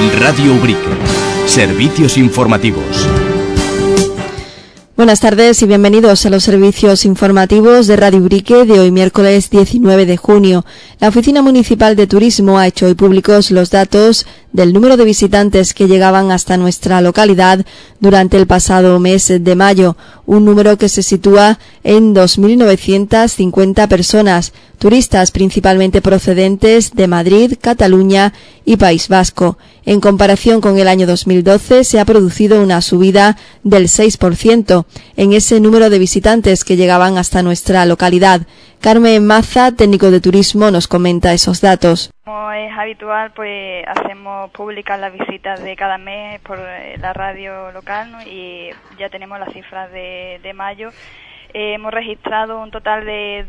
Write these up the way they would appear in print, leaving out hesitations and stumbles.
Radio Ubrique. Servicios informativos. Buenas tardes y bienvenidos a los servicios informativos de Radio Ubrique de hoy miércoles 19 de junio. La Oficina Municipal de Turismo ha hecho hoy públicos los datos del número de visitantes que llegaban hasta nuestra localidad durante el pasado mes de mayo, un número que se sitúa en 2.950 personas, turistas principalmente procedentes de Madrid, Cataluña y País Vasco. En comparación con el año 2012 se ha producido una subida del 6% en ese número de visitantes que llegaban hasta nuestra localidad. Carmen Maza, técnico de turismo, nos comenta esos datos. Como es habitual, pues hacemos públicas las visitas de cada mes por la radio local, ¿no? Y ya tenemos las cifras de mayo. Hemos registrado un total de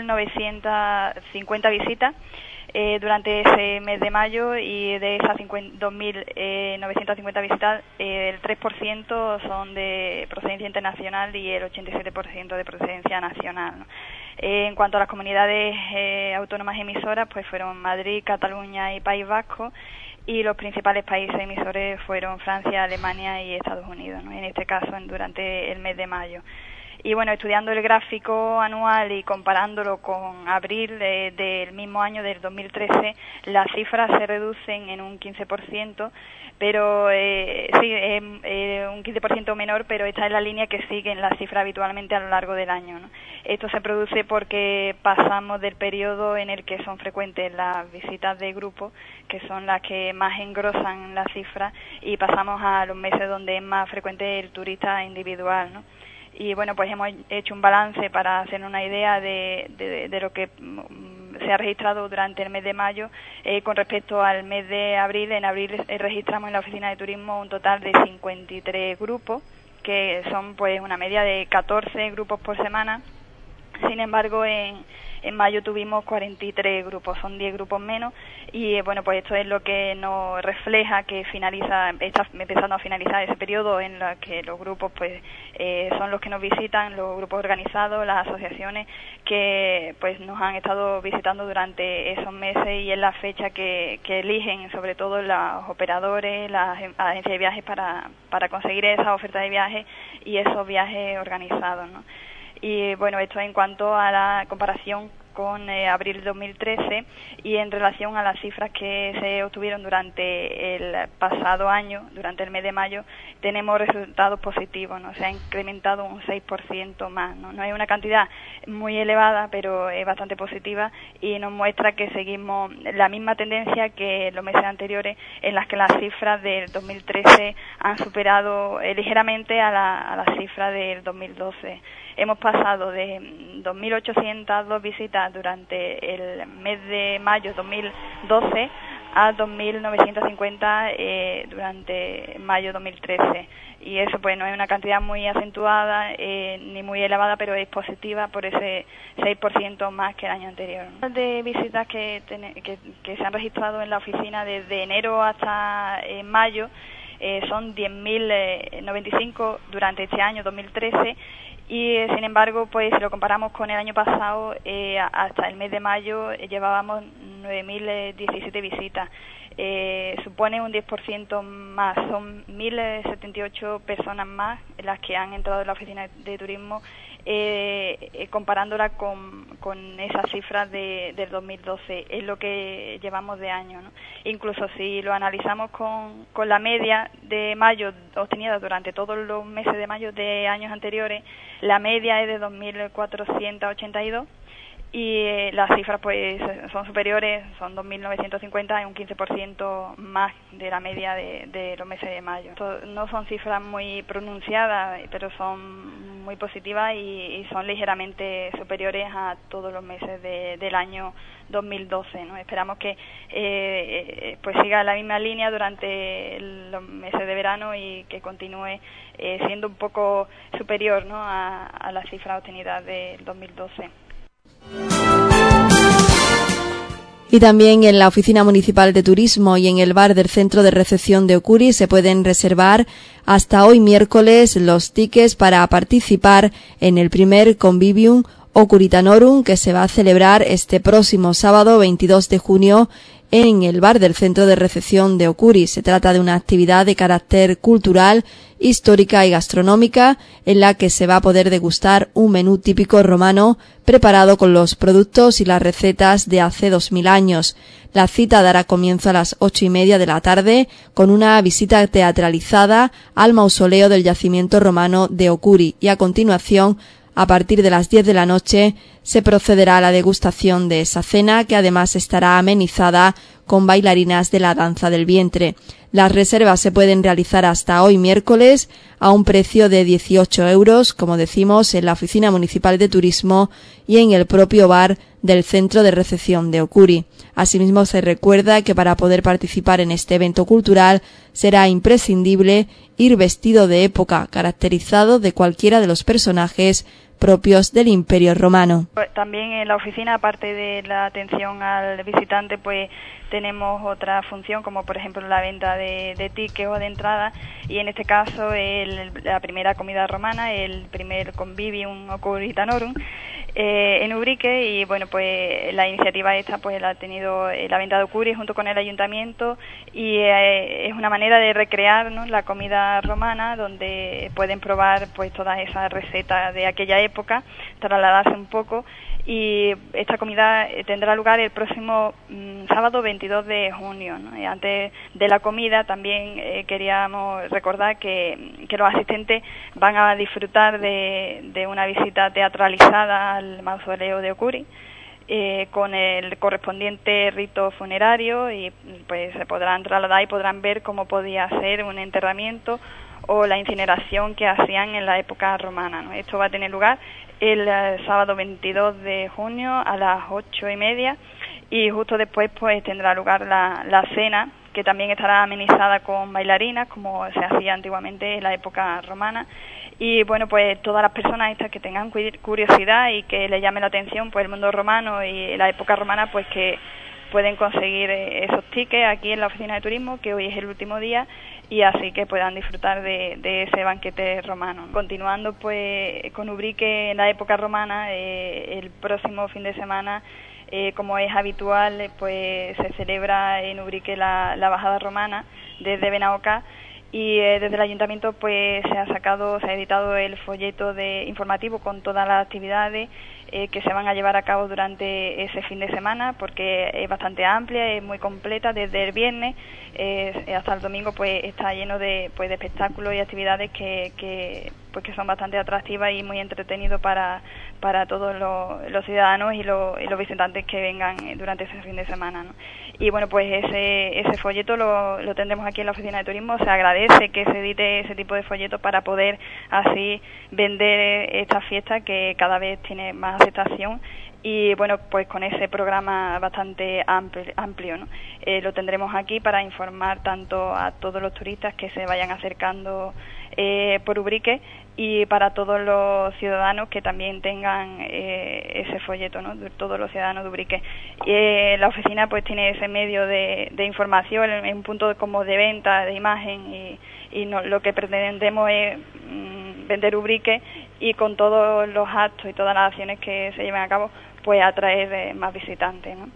2.950 visitas durante ese mes de mayo, y de esas 2.950 visitas, el 3% son de procedencia internacional y el 87% de procedencia nacional, ¿no? En cuanto a las comunidades autónomas emisoras, pues fueron Madrid, Cataluña y País Vasco, y los principales países emisores fueron Francia, Alemania y Estados Unidos, ¿no? En este caso durante el mes de mayo. Y bueno, estudiando el gráfico anual y comparándolo con abril del mismo año, del 2013, las cifras se reducen en un 15%, pero un 15% menor, pero esta es la línea que siguen las cifras habitualmente a lo largo del año, ¿no? Esto se produce porque pasamos del periodo en el que son frecuentes las visitas de grupo, que son las que más engrosan las cifras, y pasamos a los meses donde es más frecuente el turista individual, ¿no? Y bueno, pues hemos hecho un balance para hacer una idea de lo que se ha registrado durante el mes de mayo con respecto al mes de abril. En abril registramos en la Oficina de Turismo un total de 53 grupos, que son pues una media de 14 grupos por semana. Sin embargo, en mayo tuvimos 43 grupos, son 10 grupos menos, y bueno, pues esto es lo que nos refleja que está empezando a finalizar ese periodo en el que los grupos pues son los que nos visitan, los grupos organizados, las asociaciones que pues nos han estado visitando durante esos meses, y es la fecha que eligen sobre todo los operadores, las agencias de viajes para conseguir esa oferta de viajes y esos viajes organizados, ¿no? Y bueno, esto en cuanto a la comparación con abril 2013, y en relación a las cifras que se obtuvieron durante el pasado año, durante el mes de mayo, tenemos resultados positivos, ¿no? Se ha incrementado un 6% más, ¿no? No es una cantidad muy elevada, pero es bastante positiva, y nos muestra que seguimos la misma tendencia que los meses anteriores, en las que las cifras del 2013 han superado ligeramente a las cifras del 2012. Hemos pasado de 2.802 visitas durante el mes de mayo 2012 a 2.950 durante mayo 2013. Y eso pues no es una cantidad muy acentuada ni muy elevada, pero es positiva por ese 6% más que el año anterior. De visitas que se han registrado en la oficina desde enero hasta mayo son 10.095 durante este año 2013. Y sin embargo, pues si lo comparamos con el año pasado, hasta el mes de mayo llevábamos 9.017 visitas. Supone un 10% más, son 1.078 personas más las que han entrado en la oficina de turismo, comparándola con esas cifras del 2012, es lo que llevamos de año, ¿no? Incluso si lo analizamos con la media de mayo obtenida durante todos los meses de mayo de años anteriores, la media es de 2.482, y las cifras pues son superiores, son 2.950, es un 15% más de la media de los meses de mayo. No son cifras muy pronunciadas, pero son muy positivas y son ligeramente superiores a todos los meses del año 2012, ¿no? Esperamos que pues siga la misma línea durante los meses de verano y que continúe siendo un poco superior, ¿no?, a las cifras obtenidas del 2012. Y también en la Oficina Municipal de Turismo y en el bar del Centro de Recepción de Ocuri se pueden reservar hasta hoy miércoles los tickets para participar en el primer Convivium Ocuritanorum, que se va a celebrar este próximo sábado 22 de junio en el bar del centro de recepción de Ocuri. Se trata de una actividad de carácter cultural, histórica y gastronómica, en la que se va a poder degustar un menú típico romano preparado con los productos y las recetas de hace 2000 años. La cita dará comienzo a las 8:30 de la tarde con una visita teatralizada al mausoleo del yacimiento romano de Ocuri, y a continuación, a partir de las 10 de la noche, se procederá a la degustación de esa cena, que además estará amenizada con bailarinas de la danza del vientre. Las reservas se pueden realizar hasta hoy miércoles a un precio de 18 euros, como decimos, en la Oficina Municipal de Turismo y en el propio bar del centro de recepción de Ocuri. Asimismo, se recuerda que para poder participar en este evento cultural será imprescindible ir vestido de época, caracterizado de cualquiera de los personajes propios del Imperio Romano. También en la oficina, aparte de la atención al visitante, pues tenemos otra función, como por ejemplo la venta de tickets o de entrada, y en este caso la primera comida romana, el primer convivium ocuritanorum en Ubrique. Y bueno, pues la iniciativa esta pues la ha tenido la venta de Ocuri junto con el ayuntamiento, y es una manera de recrear, ¿no?, la comida romana, donde pueden probar pues todas esas recetas de aquella época, trasladarse un poco. Y esta comida tendrá lugar el próximo sábado 22 de junio, ¿no? Y antes de la comida también queríamos recordar que los asistentes van a disfrutar de una visita teatralizada al mausoleo de Ocuri, con el correspondiente rito funerario, y pues se podrán trasladar y podrán ver cómo podía ser un enterramiento o la incineración que hacían en la época romana, ¿no? Esto va a tener lugar el sábado 22 de junio a las 8:30, y justo después pues tendrá lugar la cena, que también estará amenizada con bailarinas, como se hacía antiguamente en la época romana. Y bueno, pues todas las personas estas que tengan curiosidad y que les llame la atención pues el mundo romano y la época romana, pues que pueden conseguir esos tickets aquí en la oficina de turismo, que hoy es el último día, y así que puedan disfrutar de ese banquete romano. Continuando pues con Ubrique en la época romana, el próximo fin de semana, como es habitual, pues se celebra en Ubrique la bajada romana desde Benaoca, y desde el ayuntamiento pues se ha editado el folleto informativo con todas las actividades que se van a llevar a cabo durante ese fin de semana, porque es bastante amplia, es muy completa. Desde el viernes hasta el domingo pues está lleno de espectáculos y actividades que son bastante atractivas y muy entretenidos para todos los ciudadanos y los visitantes que vengan durante ese fin de semana, ¿no? Y bueno, pues ese folleto lo tendremos aquí en la oficina de turismo. Se agradece que se edite ese tipo de folleto para poder así vender esta fiesta, que cada vez tiene más aceptación, y bueno, pues con ese programa bastante amplio, ¿no? Lo tendremos aquí para informar tanto a todos los turistas que se vayan acercando por Ubrique, y para todos los ciudadanos que también tengan ese folleto, ¿no?, de todos los ciudadanos de Ubrique. La oficina pues tiene ese medio de información, un punto como de venta de imagen, y lo que pretendemos es vender Ubrique, y con todos los actos y todas las acciones que se lleven a cabo pues atraer más visitantes, ¿no?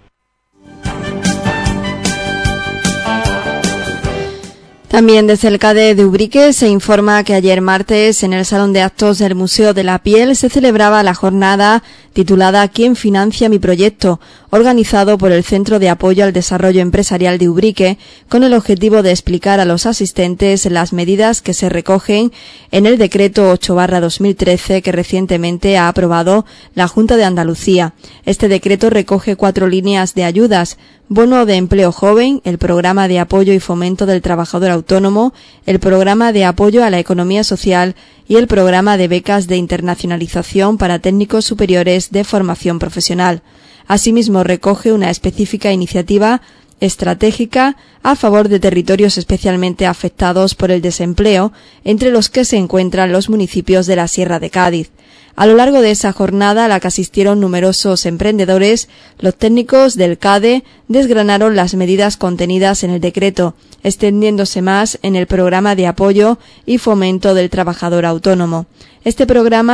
También desde el CADE de Ubrique se informa que ayer martes en el Salón de Actos del Museo de la Piel se celebraba la jornada titulada ¿Quién financia mi proyecto?, organizado por el Centro de Apoyo al Desarrollo Empresarial de Ubrique, con el objetivo de explicar a los asistentes las medidas que se recogen en el Decreto 8/2013 que recientemente ha aprobado la Junta de Andalucía. Este decreto recoge 4 líneas de ayudas: bono de empleo joven, el programa de apoyo y fomento del trabajador autónomo, el programa de apoyo a la economía social y el programa de becas de internacionalización para técnicos superiores de formación profesional. Asimismo, recoge una específica iniciativa estratégica a favor de territorios especialmente afectados por el desempleo, entre los que se encuentran los municipios de la Sierra de Cádiz. A lo largo de esa jornada, a la que asistieron numerosos emprendedores, los técnicos del CADE desgranaron las medidas contenidas en el decreto, extendiéndose más en el programa de apoyo y fomento del trabajador autónomo. Este programa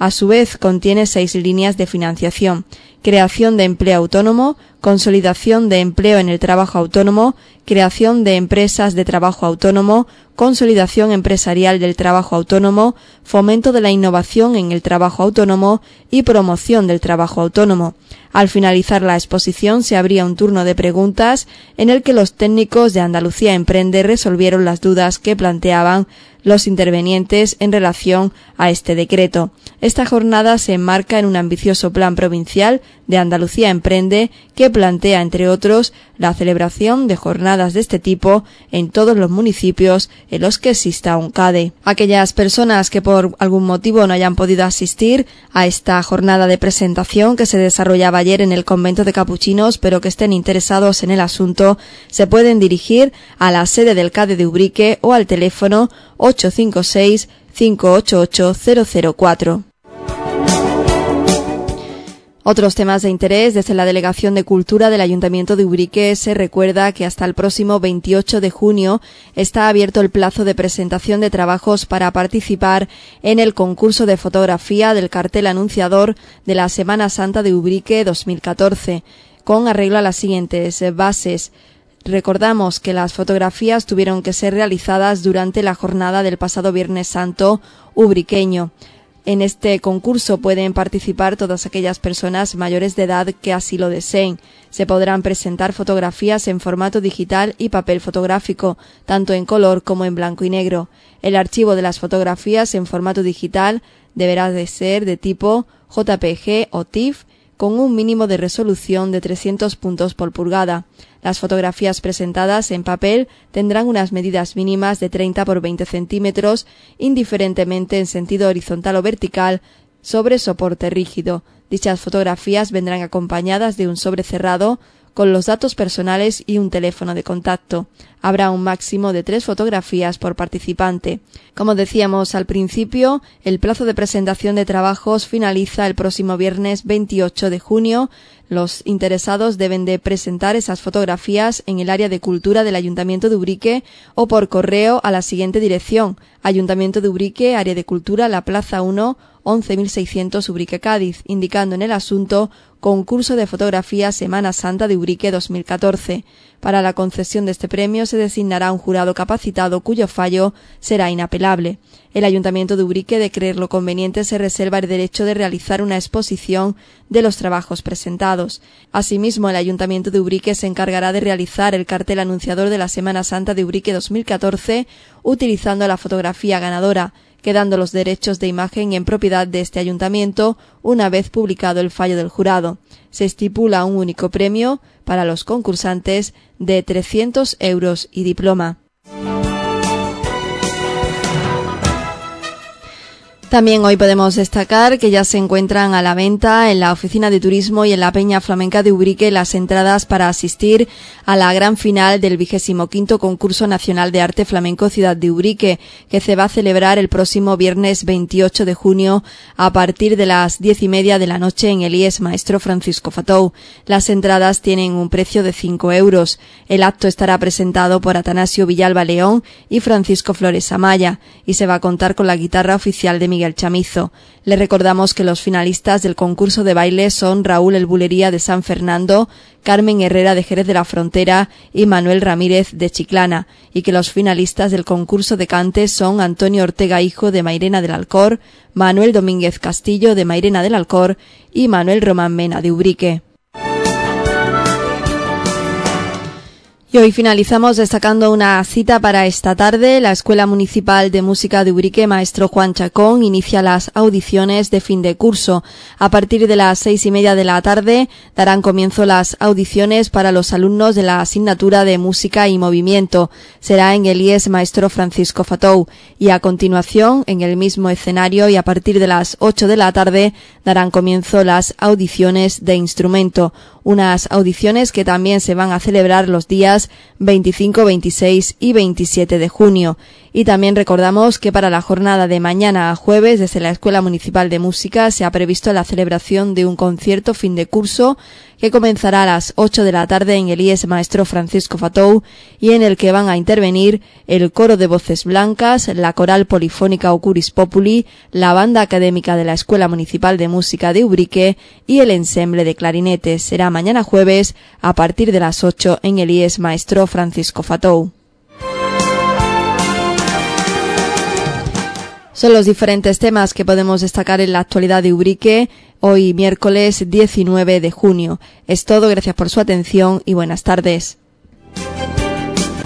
A su vez, contiene 6 líneas de financiación: creación de empleo autónomo, consolidación de empleo en el trabajo autónomo, creación de empresas de trabajo autónomo, consolidación empresarial del trabajo autónomo, fomento de la innovación en el trabajo autónomo y promoción del trabajo autónomo. Al finalizar la exposición se abría un turno de preguntas en el que los técnicos de Andalucía Emprende resolvieron las dudas que planteaban los intervenientes en relación a este decreto. Esta jornada se enmarca en un ambicioso plan provincial de Andalucía Emprende que plantea, entre otros, la celebración de jornadas de este tipo en todos los municipios en los que exista un CADE. Aquellas personas que por algún motivo no hayan podido asistir a esta jornada de presentación que se desarrollaba ayer en el convento de Capuchinos, pero que estén interesados en el asunto, se pueden dirigir a la sede del CADE de Ubrique o al teléfono 856 588 004. Otros temas de interés. Desde la Delegación de Cultura del Ayuntamiento de Ubrique se recuerda que hasta el próximo 28 de junio está abierto el plazo de presentación de trabajos para participar en el concurso de fotografía del cartel anunciador de la Semana Santa de Ubrique 2014, con arreglo a las siguientes bases. Recordamos que las fotografías tuvieron que ser realizadas durante la jornada del pasado Viernes Santo ubriqueño. En este concurso pueden participar todas aquellas personas mayores de edad que así lo deseen. Se podrán presentar fotografías en formato digital y papel fotográfico, tanto en color como en blanco y negro. El archivo de las fotografías en formato digital deberá de ser de tipo JPG o TIFF, con un mínimo de resolución de 300 puntos por pulgada. Las fotografías presentadas en papel tendrán unas medidas mínimas de 30 por 20 centímetros, indiferentemente en sentido horizontal o vertical, sobre soporte rígido. Dichas fotografías vendrán acompañadas de un sobre cerrado con los datos personales y un teléfono de contacto. Habrá un máximo de 3 fotografías por participante. Como decíamos al principio, el plazo de presentación de trabajos finaliza el próximo viernes 28 de junio. Los interesados deben de presentar esas fotografías en el área de cultura del Ayuntamiento de Ubrique o por correo a la siguiente dirección: Ayuntamiento de Ubrique, área de cultura, la Plaza 1, 11.600 Ubrique, Cádiz, indicando en el asunto Concurso de Fotografía Semana Santa de Ubrique 2014. Para la concesión de este premio se designará un jurado capacitado cuyo fallo será inapelable. El Ayuntamiento de Ubrique, de creerlo conveniente, se reserva el derecho de realizar una exposición de los trabajos presentados. Asimismo, el Ayuntamiento de Ubrique se encargará de realizar el cartel anunciador de la Semana Santa de Ubrique 2014 utilizando la fotografía ganadora, quedando los derechos de imagen en propiedad de este ayuntamiento una vez publicado el fallo del jurado. Se estipula un único premio para los concursantes de 300 euros y diploma. También hoy podemos destacar que ya se encuentran a la venta en la Oficina de Turismo y en la Peña Flamenca de Ubrique las entradas para asistir a la gran final del 25º Concurso Nacional de Arte Flamenco Ciudad de Ubrique, que se va a celebrar el próximo viernes 28 de junio a partir de las 10:30 de la noche en el IES Maestro Francisco Fatou. Las entradas tienen un precio de 5 euros. El acto estará presentado por Atanasio Villalba León y Francisco Flores Amaya y se va a contar con la guitarra oficial de Miguel Chamizo. Le recordamos que los finalistas del concurso de baile son Raúl El Bulería de San Fernando, Carmen Herrera de Jerez de la Frontera y Manuel Ramírez de Chiclana, y que los finalistas del concurso de cante son Antonio Ortega Hijo de Mairena del Alcor, Manuel Domínguez Castillo de Mairena del Alcor y Manuel Román Mena de Ubrique. Y hoy finalizamos destacando una cita para esta tarde. La Escuela Municipal de Música de Ubrique, Maestro Juan Chacón, inicia las audiciones de fin de curso. A partir de las 6:30 de la tarde darán comienzo las audiciones para los alumnos de la asignatura de Música y Movimiento. Será en el IES Maestro Francisco Fatou. Y a continuación, en el mismo escenario y a partir de las 8 de la tarde, darán comienzo las audiciones de instrumento. Unas audiciones que también se van a celebrar los días 25, 26 y 27 de junio. Y también recordamos que para la jornada de mañana a jueves, desde la Escuela Municipal de Música, se ha previsto la celebración de un concierto fin de curso que comenzará a las 8 de la tarde en el IES Maestro Francisco Fatou y en el que van a intervenir el Coro de Voces Blancas, la Coral Polifónica Ocuris Populi, la Banda Académica de la Escuela Municipal de Música de Ubrique y el ensemble de clarinetes. Será mañana jueves a partir de las 8 en el IES Maestro Francisco Fatou. Son los diferentes temas que podemos destacar en la actualidad de Ubrique, hoy miércoles 19 de junio. Es todo, gracias por su atención y buenas tardes.